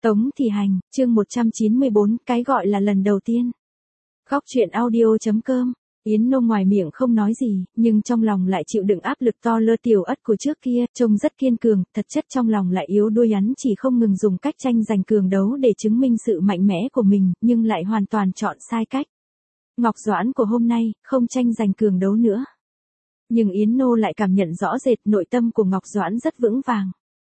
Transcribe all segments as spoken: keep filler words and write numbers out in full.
Tống Thị Hành, chương một trăm chín mươi bốn, cái gọi là lần đầu tiên. Góc truyện audio.com, Yến Nô ngoài miệng không nói gì, nhưng trong lòng lại chịu đựng áp lực to lơ tiểu ất của trước kia, trông rất kiên cường, thật chất trong lòng lại yếu đuối hắn chỉ không ngừng dùng cách tranh giành cường đấu để chứng minh sự mạnh mẽ của mình, nhưng lại hoàn toàn chọn sai cách. Ngọc Doãn của hôm nay, không tranh giành cường đấu nữa. Nhưng Yến Nô lại cảm nhận rõ rệt nội tâm của Ngọc Doãn rất vững vàng.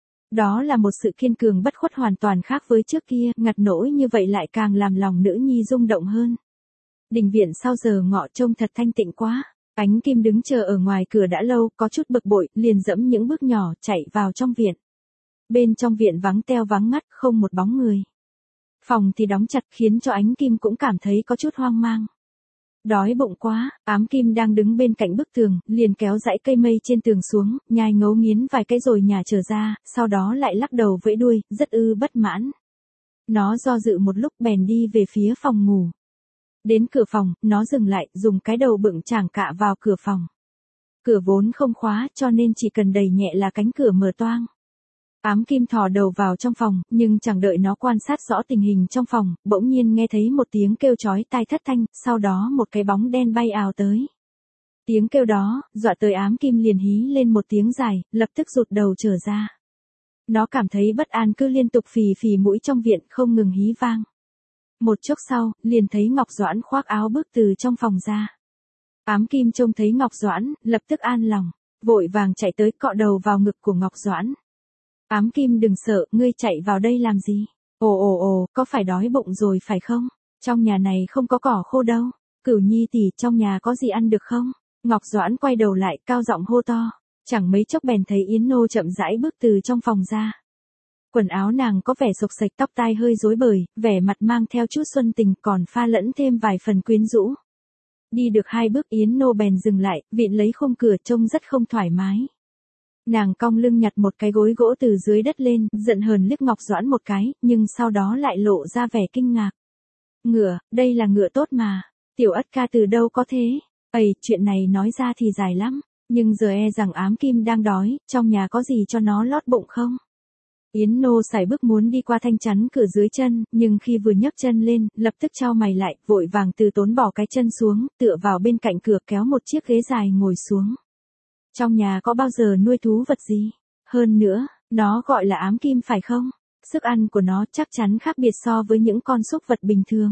Đó là một sự kiên cường bất khuất hoàn toàn khác với trước kia, ngặt nỗi như vậy lại càng làm lòng nữ nhi rung động hơn. Đình viện sau giờ ngọ trông thật thanh tịnh quá, Ánh Kim đứng chờ ở ngoài cửa đã lâu, có chút bực bội, liền dẫm những bước nhỏ chạy vào trong viện. Bên trong viện vắng teo vắng ngắt, không một bóng người. Phòng thì đóng chặt khiến cho Ánh Kim cũng cảm thấy có chút hoang mang. Đói bụng quá, Ám Kim đang đứng bên cạnh bức tường, liền kéo dãy cây mây trên tường xuống, nhai ngấu nghiến vài cái rồi nhả trở ra, sau đó lại lắc đầu vẫy đuôi, rất ư bất mãn. Nó do dự một lúc bèn đi về phía phòng ngủ. Đến cửa phòng, nó dừng lại, dùng cái đầu bựng chảng cạ vào cửa phòng. Cửa vốn không khóa cho nên chỉ cần đẩy nhẹ là cánh cửa mở toang. Ám Kim thò đầu vào trong phòng, nhưng chẳng đợi nó quan sát rõ tình hình trong phòng, bỗng nhiên nghe thấy một tiếng kêu chói tai thất thanh, sau đó một cái bóng đen bay ào tới. Tiếng kêu đó, dọa tới Ám Kim liền hí lên một tiếng dài, lập tức rụt đầu trở ra. Nó cảm thấy bất an cứ liên tục phì phì mũi trong viện không ngừng hí vang. Một chốc sau, liền thấy Ngọc Doãn khoác áo bước từ trong phòng ra. Ám Kim trông thấy Ngọc Doãn, lập tức an lòng, vội vàng chạy tới cọ đầu vào ngực của Ngọc Doãn. Ám Kim đừng sợ, ngươi chạy vào đây làm gì? Ồ ồ ồ, có phải đói bụng rồi phải không? Trong nhà này không có cỏ khô đâu. Cửu Nhi tỷ, trong nhà có gì ăn được không? Ngọc Doãn quay đầu lại, cao giọng hô to. Chẳng mấy chốc bèn thấy Yến Nô chậm rãi bước từ trong phòng ra. Quần áo nàng có vẻ xộc xệch, tóc tai hơi rối bời, vẻ mặt mang theo chút xuân tình, còn pha lẫn thêm vài phần quyến rũ. Đi được hai bước Yến Nô bèn dừng lại, vịn lấy khung cửa trông rất không thoải mái. Nàng cong lưng nhặt một cái gối gỗ từ dưới đất lên, giận hờn liếc Ngọc Doãn một cái, nhưng sau đó lại lộ ra vẻ kinh ngạc. Ngựa, đây là ngựa tốt mà, tiểu Ất ca từ đâu có thế? Ây, chuyện này nói ra thì dài lắm, nhưng giờ e rằng Ám Kim đang đói, trong nhà có gì cho nó lót bụng không? Yến Nô sải bước muốn đi qua thanh chắn cửa dưới chân, nhưng khi vừa nhấc chân lên, lập tức chau mày lại, vội vàng từ tốn bỏ cái chân xuống, tựa vào bên cạnh cửa kéo một chiếc ghế dài ngồi xuống. Trong nhà có bao giờ nuôi thú vật gì? Hơn nữa, nó gọi là Ám Kim phải không? Sức ăn của nó chắc chắn khác biệt so với những con súc vật bình thường.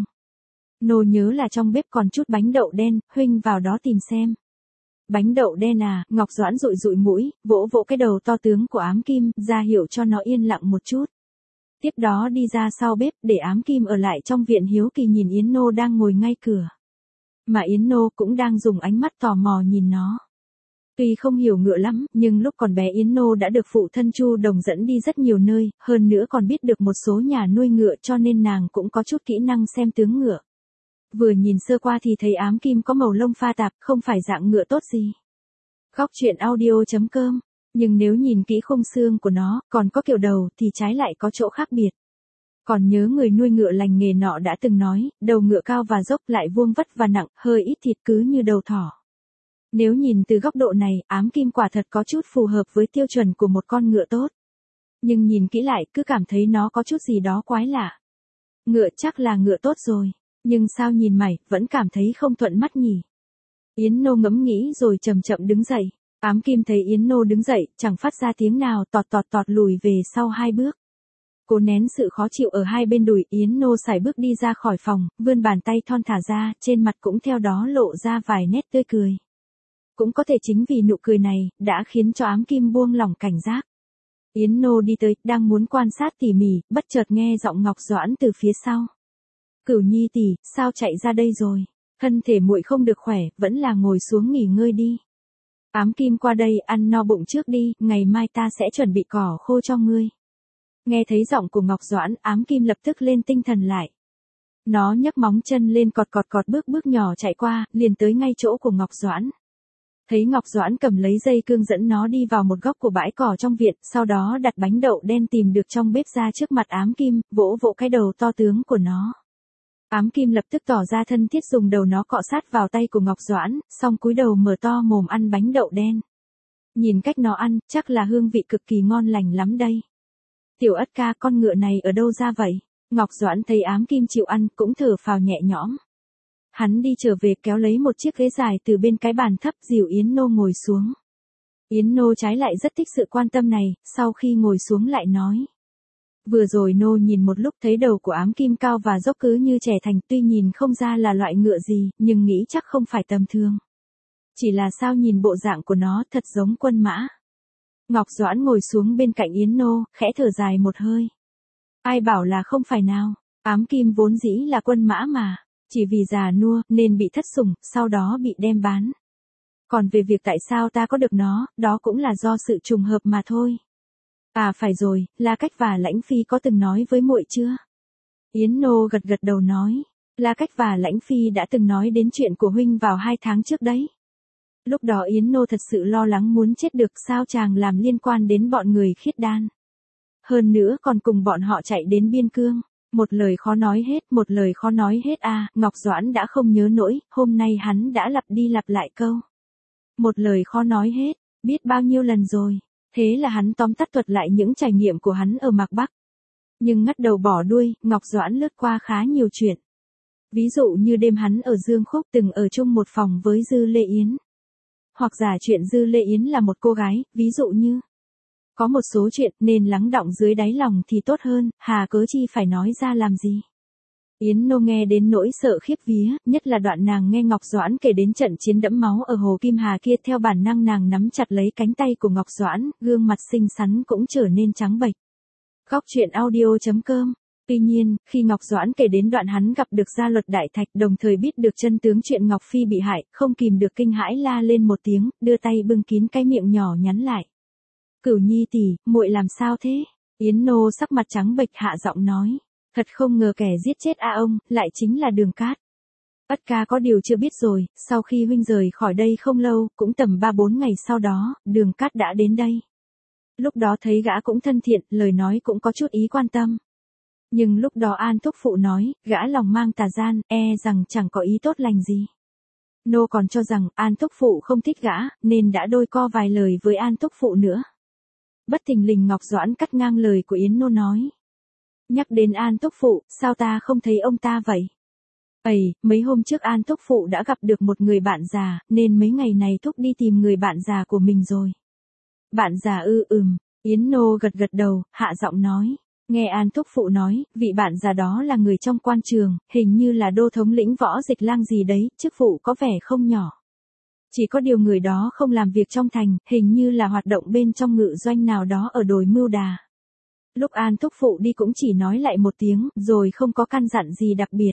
Nô nhớ là trong bếp còn chút bánh đậu đen, huynh vào đó tìm xem. Bánh đậu đen à? Ngọc Doãn dụi dụi mũi, vỗ vỗ cái đầu to tướng của Ám Kim, ra hiệu cho nó yên lặng một chút. Tiếp đó đi ra sau bếp, để Ám Kim ở lại trong viện hiếu kỳ nhìn Yến Nô đang ngồi ngay cửa. Mà Yến Nô cũng đang dùng ánh mắt tò mò nhìn nó. Tuy không hiểu ngựa lắm, nhưng lúc còn bé Yến Nô đã được phụ thân Chu Đồng dẫn đi rất nhiều nơi, hơn nữa còn biết được một số nhà nuôi ngựa cho nên nàng cũng có chút kỹ năng xem tướng ngựa. Vừa nhìn sơ qua thì thấy Ám Kim có màu lông pha tạp, không phải dạng ngựa tốt gì. Góc truyện audio.com, nhưng nếu nhìn kỹ khung xương của nó, còn có kiểu đầu thì trái lại có chỗ khác biệt. Còn nhớ người nuôi ngựa lành nghề nọ đã từng nói, đầu ngựa cao và dốc lại vuông vắt và nặng, hơi ít thịt cứ như đầu thỏ. Nếu nhìn từ góc độ này, Ám Kim quả thật có chút phù hợp với tiêu chuẩn của một con ngựa tốt. Nhưng nhìn kỹ lại, cứ cảm thấy nó có chút gì đó quái lạ. Ngựa chắc là ngựa tốt rồi, nhưng sao nhìn mày, vẫn cảm thấy không thuận mắt nhỉ? Yến Nô ngẫm nghĩ rồi chậm chậm đứng dậy. Ám Kim thấy Yến Nô đứng dậy, chẳng phát ra tiếng nào, tọt tọt tọt lùi về sau hai bước. Cố nén sự khó chịu ở hai bên đùi, Yến Nô sải bước đi ra khỏi phòng, vươn bàn tay thon thả ra, trên mặt cũng theo đó lộ ra vài nét tươi cười. Cũng có thể chính vì nụ cười này, đã khiến cho Ám Kim buông lỏng cảnh giác. Yến Nô đi tới, đang muốn quan sát tỉ mỉ, bất chợt nghe giọng Ngọc Doãn từ phía sau. Cửu Nhi tỷ, sao chạy ra đây rồi? Thân thể muội không được khỏe, vẫn là ngồi xuống nghỉ ngơi đi. Ám Kim qua đây, ăn no bụng trước đi, ngày mai ta sẽ chuẩn bị cỏ khô cho ngươi. Nghe thấy giọng của Ngọc Doãn, Ám Kim lập tức lên tinh thần lại. Nó nhấc móng chân lên cọt cọt cọt bước bước nhỏ chạy qua, liền tới ngay chỗ của Ngọc Doãn. Thấy Ngọc Doãn cầm lấy dây cương dẫn nó đi vào một góc của bãi cỏ trong viện, sau đó đặt bánh đậu đen tìm được trong bếp ra trước mặt Ám Kim, vỗ vỗ cái đầu to tướng của nó. Ám Kim lập tức tỏ ra thân thiết dùng đầu nó cọ sát vào tay của Ngọc Doãn, xong cúi đầu mở to mồm ăn bánh đậu đen. Nhìn cách nó ăn, chắc là hương vị cực kỳ ngon lành lắm đây. Tiểu Ất ca, con ngựa này ở đâu ra vậy? Ngọc Doãn thấy Ám Kim chịu ăn, cũng thở phào nhẹ nhõm. Hắn đi trở về kéo lấy một chiếc ghế dài từ bên cái bàn thấp, dìu Yến Nô ngồi xuống. Yến Nô trái lại rất thích sự quan tâm này, sau khi ngồi xuống lại nói. Vừa rồi Nô nhìn một lúc thấy đầu của Ám Kim cao và dốc cứ như trẻ thành, tuy nhìn không ra là loại ngựa gì, nhưng nghĩ chắc không phải tầm thường. Chỉ là sao nhìn bộ dạng của nó thật giống quân mã. Ngọc Doãn ngồi xuống bên cạnh Yến Nô, khẽ thở dài một hơi. Ai bảo là không phải nào, Ám Kim vốn dĩ là quân mã mà, chỉ vì già nua nên bị thất sủng, sau đó bị đem bán. Còn về việc tại sao ta có được nó, đó cũng là do sự trùng hợp mà thôi. À phải rồi, La Cách và Lãnh Phi có từng nói với muội chưa? Yến Nô gật gật đầu nói, La Cách và Lãnh Phi đã từng nói đến chuyện của huynh vào hai tháng trước đấy. Lúc đó Yến Nô thật sự lo lắng muốn chết được, sao chàng làm liên quan đến bọn người Khiết Đan. Hơn nữa còn cùng bọn họ chạy đến biên cương. Một lời khó nói hết, một lời khó nói hết à, Ngọc Doãn đã không nhớ nổi, hôm nay hắn đã lặp đi lặp lại câu. Một lời khó nói hết, biết bao nhiêu lần rồi. Thế là hắn tóm tắt thuật lại những trải nghiệm của hắn ở Mạc Bắc. Nhưng ngắt đầu bỏ đuôi, Ngọc Doãn lướt qua khá nhiều chuyện. Ví dụ như đêm hắn ở Dương Khúc từng ở chung một phòng với Dư Lê Yến. Hoặc giả chuyện Dư Lê Yến là một cô gái, ví dụ như. Có một số chuyện nên lắng đọng dưới đáy lòng thì tốt hơn, hà cớ chi phải nói ra làm gì. Yến Nô nghe đến nỗi sợ khiếp vía, nhất là đoạn nàng nghe Ngọc Doãn kể đến trận chiến đẫm máu ở Hồ Kim Hà kia, theo bản năng nàng nắm chặt lấy cánh tay của Ngọc Doãn, gương mặt xinh xắn cũng trở nên trắng bệch. Góc truyện audio chấm com. Tuy nhiên, khi Ngọc Doãn kể đến đoạn hắn gặp được Gia Luật Đại Thạch, đồng thời biết được chân tướng chuyện Ngọc Phi bị hại, không kìm được kinh hãi la lên một tiếng, đưa tay bưng kín cái miệng nhỏ nhắn lại. Cửu Nhi tỷ, muội làm sao thế? Yến Nô sắc mặt trắng bệch hạ giọng nói. Thật không ngờ kẻ giết chết a ông, lại chính là Đường Cát. Ất ca có điều chưa biết rồi, sau khi huynh rời khỏi đây không lâu, cũng tầm ba bốn ngày sau đó, Đường Cát đã đến đây. Lúc đó thấy gã cũng thân thiện, lời nói cũng có chút ý quan tâm. Nhưng lúc đó An Thúc Phụ nói, gã lòng mang tà gian, e rằng chẳng có ý tốt lành gì. Nô còn cho rằng An Thúc Phụ không thích gã, nên đã đôi co vài lời với An Thúc Phụ nữa. Bất thình lình Ngọc Doãn cắt ngang lời của Yến Nô nói. Nhắc đến An Thúc Phụ, sao ta không thấy ông ta vậy? Ây, mấy hôm trước An Thúc Phụ đã gặp được một người bạn già, nên mấy ngày này Thúc đi tìm người bạn già của mình rồi. Bạn già ư ừm, Yến Nô gật gật đầu, hạ giọng nói. Nghe An Thúc Phụ nói, vị bạn già đó là người trong quan trường, hình như là đô thống lĩnh Võ Dịch Lang gì đấy, chức vụ có vẻ không nhỏ. Chỉ có điều người đó không làm việc trong thành, hình như là hoạt động bên trong ngự doanh nào đó ở đồi Mưu Đà. Lúc An Thúc Phụ đi cũng chỉ nói lại một tiếng, rồi không có căn dặn gì đặc biệt.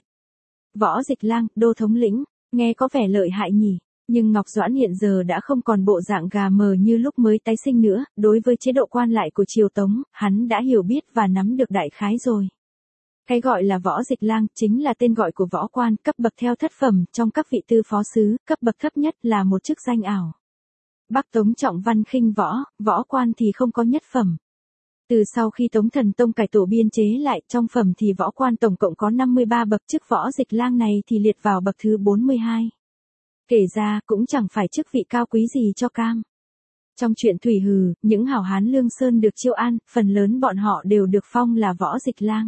Võ Dịch Lang, đô thống lĩnh, nghe có vẻ lợi hại nhỉ, nhưng Ngọc Doãn hiện giờ đã không còn bộ dạng gà mờ như lúc mới tái sinh nữa, đối với chế độ quan lại của triều Tống, hắn đã hiểu biết và nắm được đại khái rồi. Cái gọi là Võ Dịch Lang chính là tên gọi của võ quan cấp bậc theo thất phẩm, trong các vị tư phó sứ, cấp bậc thấp nhất là một chức danh ảo. Bắc Tống trọng văn khinh võ, võ quan thì không có nhất phẩm. Từ sau khi Tống Thần Tông cải tổ biên chế lại, trong phẩm thì võ quan tổng cộng có năm mươi ba bậc, chức Võ Dịch Lang này thì liệt vào bậc thứ bốn mươi hai. Kể ra, cũng chẳng phải chức vị cao quý gì cho cam. Trong chuyện Thủy Hừ, những hảo hán Lương Sơn được chiêu an, phần lớn bọn họ đều được phong là Võ Dịch Lang.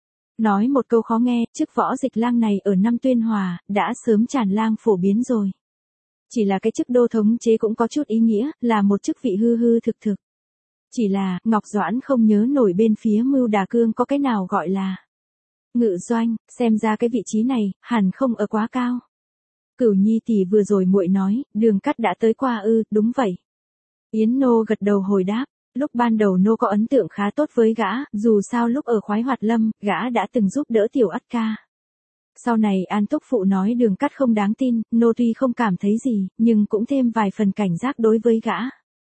Nói một câu khó nghe, chức Võ Dịch Lang này ở năm Tuyên Hòa, đã sớm tràn lan phổ biến rồi. Chỉ là cái chức đô thống chế cũng có chút ý nghĩa, là một chức vị hư hư thực thực. Chỉ là, Ngọc Doãn không nhớ nổi bên phía Mưu Đà Cương có cái nào gọi là ngự doanh, xem ra cái vị trí này, hẳn không ở quá cao. Cửu Nhi tỷ vừa rồi muội nói, Đường Cát đã tới qua ư, đúng vậy. Yến Nô gật đầu hồi đáp, lúc ban đầu Nô có ấn tượng khá tốt với gã, dù sao lúc ở Khoái Hoạt Lâm, gã đã từng giúp đỡ Tiểu Ất ca. Sau này An Thúc Phụ nói Đường Cát không đáng tin, Nô tuy không cảm thấy gì, nhưng cũng thêm vài phần cảnh giác đối với gã.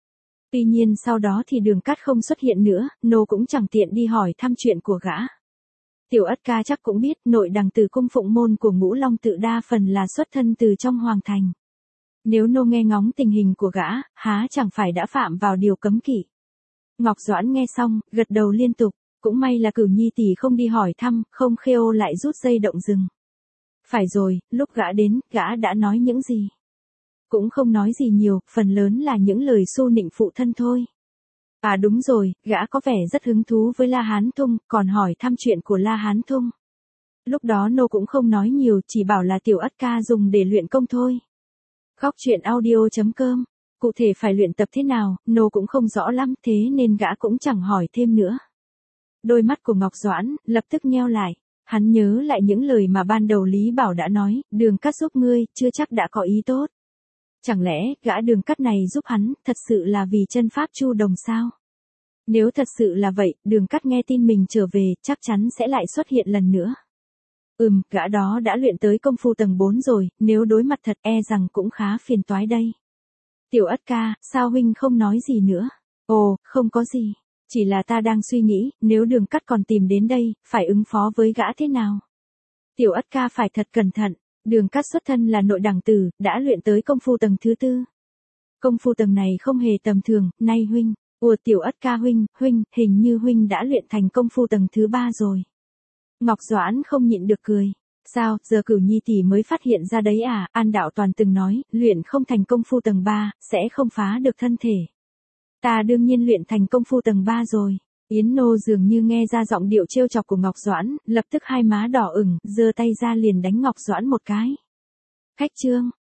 Tuy nhiên sau đó thì Đường Cát không xuất hiện nữa, Nô cũng chẳng tiện đi hỏi thăm chuyện của gã. Tiểu Ất ca chắc cũng biết, nội đằng Từ cung phụng môn của Ngũ Long Tự đa phần là xuất thân từ trong hoàng thành. Nếu Nô nghe ngóng tình hình của gã, há chẳng phải đã phạm vào điều cấm kỵ. Ngọc Doãn nghe xong, gật đầu liên tục, cũng may là Cửu Nhi tỷ không đi hỏi thăm, không khêu lại rút dây động rừng. Phải rồi, lúc gã đến, gã đã nói những gì? Cũng không nói gì nhiều, phần lớn là những lời xu nịnh phụ thân thôi. À đúng rồi, gã có vẻ rất hứng thú với La Hán Thung, còn hỏi thăm chuyện của La Hán Thung. Lúc đó Nô cũng không nói nhiều, chỉ bảo là tiểu ất ca dùng để luyện công thôi. Góc truyện audio.com. Cụ thể phải luyện tập thế nào, Nô cũng không rõ lắm, thế nên gã cũng chẳng hỏi thêm nữa. Đôi mắt của Ngọc Doãn lập tức nheo lại. Hắn nhớ lại những lời mà ban đầu Lý Bảo đã nói, Đường Cát giúp ngươi, chưa chắc đã có ý tốt. Chẳng lẽ, gã Đường Cát này giúp hắn, thật sự là vì chân pháp Chu Đồng sao? Nếu thật sự là vậy, Đường Cát nghe tin mình trở về, chắc chắn sẽ lại xuất hiện lần nữa. Ừm, gã đó đã luyện tới công phu tầng bốn rồi, nếu đối mặt thật e rằng cũng khá phiền toái đây. Tiểu Ất ca, sao huynh không nói gì nữa? Ồ, không có gì. Chỉ là ta đang suy nghĩ, nếu Đường Cát còn tìm đến đây, phải ứng phó với gã thế nào? Tiểu Ất ca phải thật cẩn thận, Đường Cát xuất thân là nội đẳng tử, đã luyện tới công phu tầng thứ tư. Công phu tầng này không hề tầm thường, nay huynh, ủa Tiểu Ất ca huynh, huynh, hình như huynh đã luyện thành công phu tầng thứ ba rồi. Ngọc Doãn không nhịn được cười. Sao, giờ Cửu Nhi tỷ mới phát hiện ra đấy à, An Đạo Toàn từng nói, luyện không thành công phu tầng ba, sẽ không phá được thân thể. Ta đương nhiên luyện thành công phu tầng ba rồi. Yến Nô dường như nghe ra giọng điệu trêu chọc của Ngọc Doãn, lập tức hai má đỏ ửng, giơ tay ra liền đánh Ngọc Doãn một cái. Khách trương,